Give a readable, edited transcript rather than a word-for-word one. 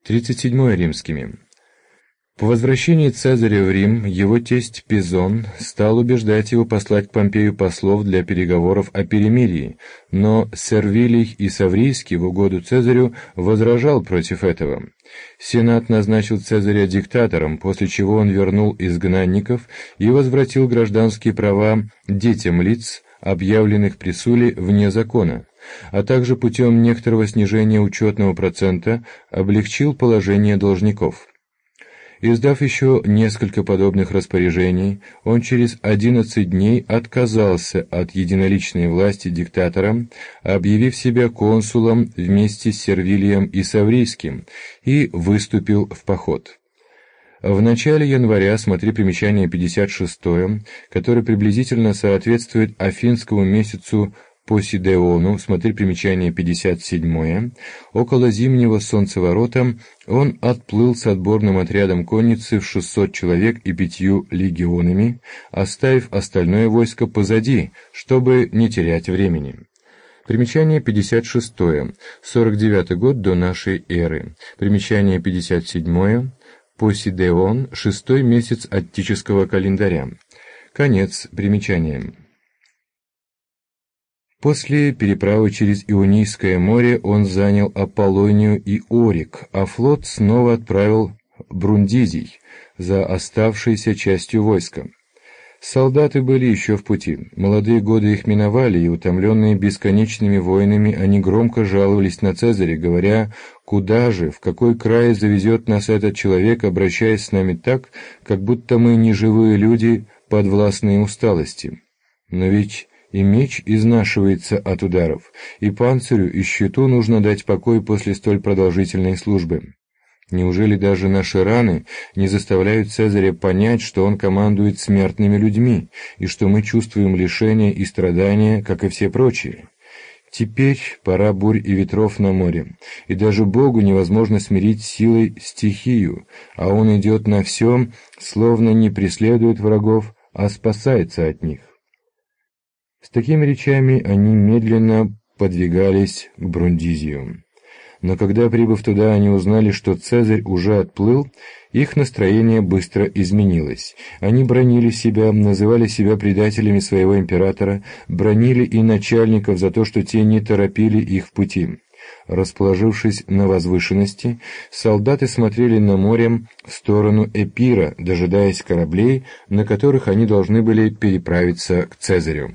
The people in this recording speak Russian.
37 римскими. По возвращении Цезаря в Рим, его тесть Пизон стал убеждать его послать к Помпею послов для переговоров о перемирии, но Сервилий и Саврийский в угоду Цезарю возражал против этого. Сенат назначил Цезаря диктатором, после чего он вернул изгнанников и возвратил гражданские права детям лиц, объявленных при Суле вне закона, а также путем некоторого снижения учетного процента облегчил положение должников. Издав еще несколько подобных распоряжений, он через 11 дней отказался от единоличной власти диктатора, объявив себя консулом вместе с Сервилием и Саврийским, и выступил в поход. В начале января, смотри примечание 56, которое приблизительно соответствует афинскому месяцу Посидеону, смотри примечание 57, около зимнего солнцеворота он отплыл с отборным отрядом конницы в 600 человек и 5 легионами, оставив остальное войско позади, чтобы не терять времени. Примечание 56, 49 год до нашей эры. Примечание 57, Посидеон, 6-й месяц аттического календаря. Конец примечания. После переправы через Ионийское море он занял Аполлонию и Орик, а флот снова отправил Брундизий за оставшейся частью войска. Солдаты были еще в пути. Молодые годы их миновали, и, утомленные бесконечными войнами, они громко жаловались на Цезаря, говоря: «Куда же, в какой край завезет нас этот человек, обращаясь с нами так, как будто мы не живые люди, подвластные усталости? Но ведь и меч изнашивается от ударов, и панцирю, и щиту нужно дать покой после столь продолжительной службы. Неужели даже наши раны не заставляют Цезаря понять, что он командует смертными людьми, и что мы чувствуем лишения и страдания, как и все прочие? Теперь пора бурь и ветров на море, и даже Богу невозможно смирить силой стихию, а он идет на все, словно не преследует врагов, а спасается от них». С такими речами они медленно подвигались к Брундизию. Но когда, прибыв туда, они узнали, что Цезарь уже отплыл, их настроение быстро изменилось. Они бранили себя, называли себя предателями своего императора, бранили и начальников за то, что те не торопили их в пути. Расположившись на возвышенности, солдаты смотрели на море в сторону Эпира, дожидаясь кораблей, на которых они должны были переправиться к Цезарю.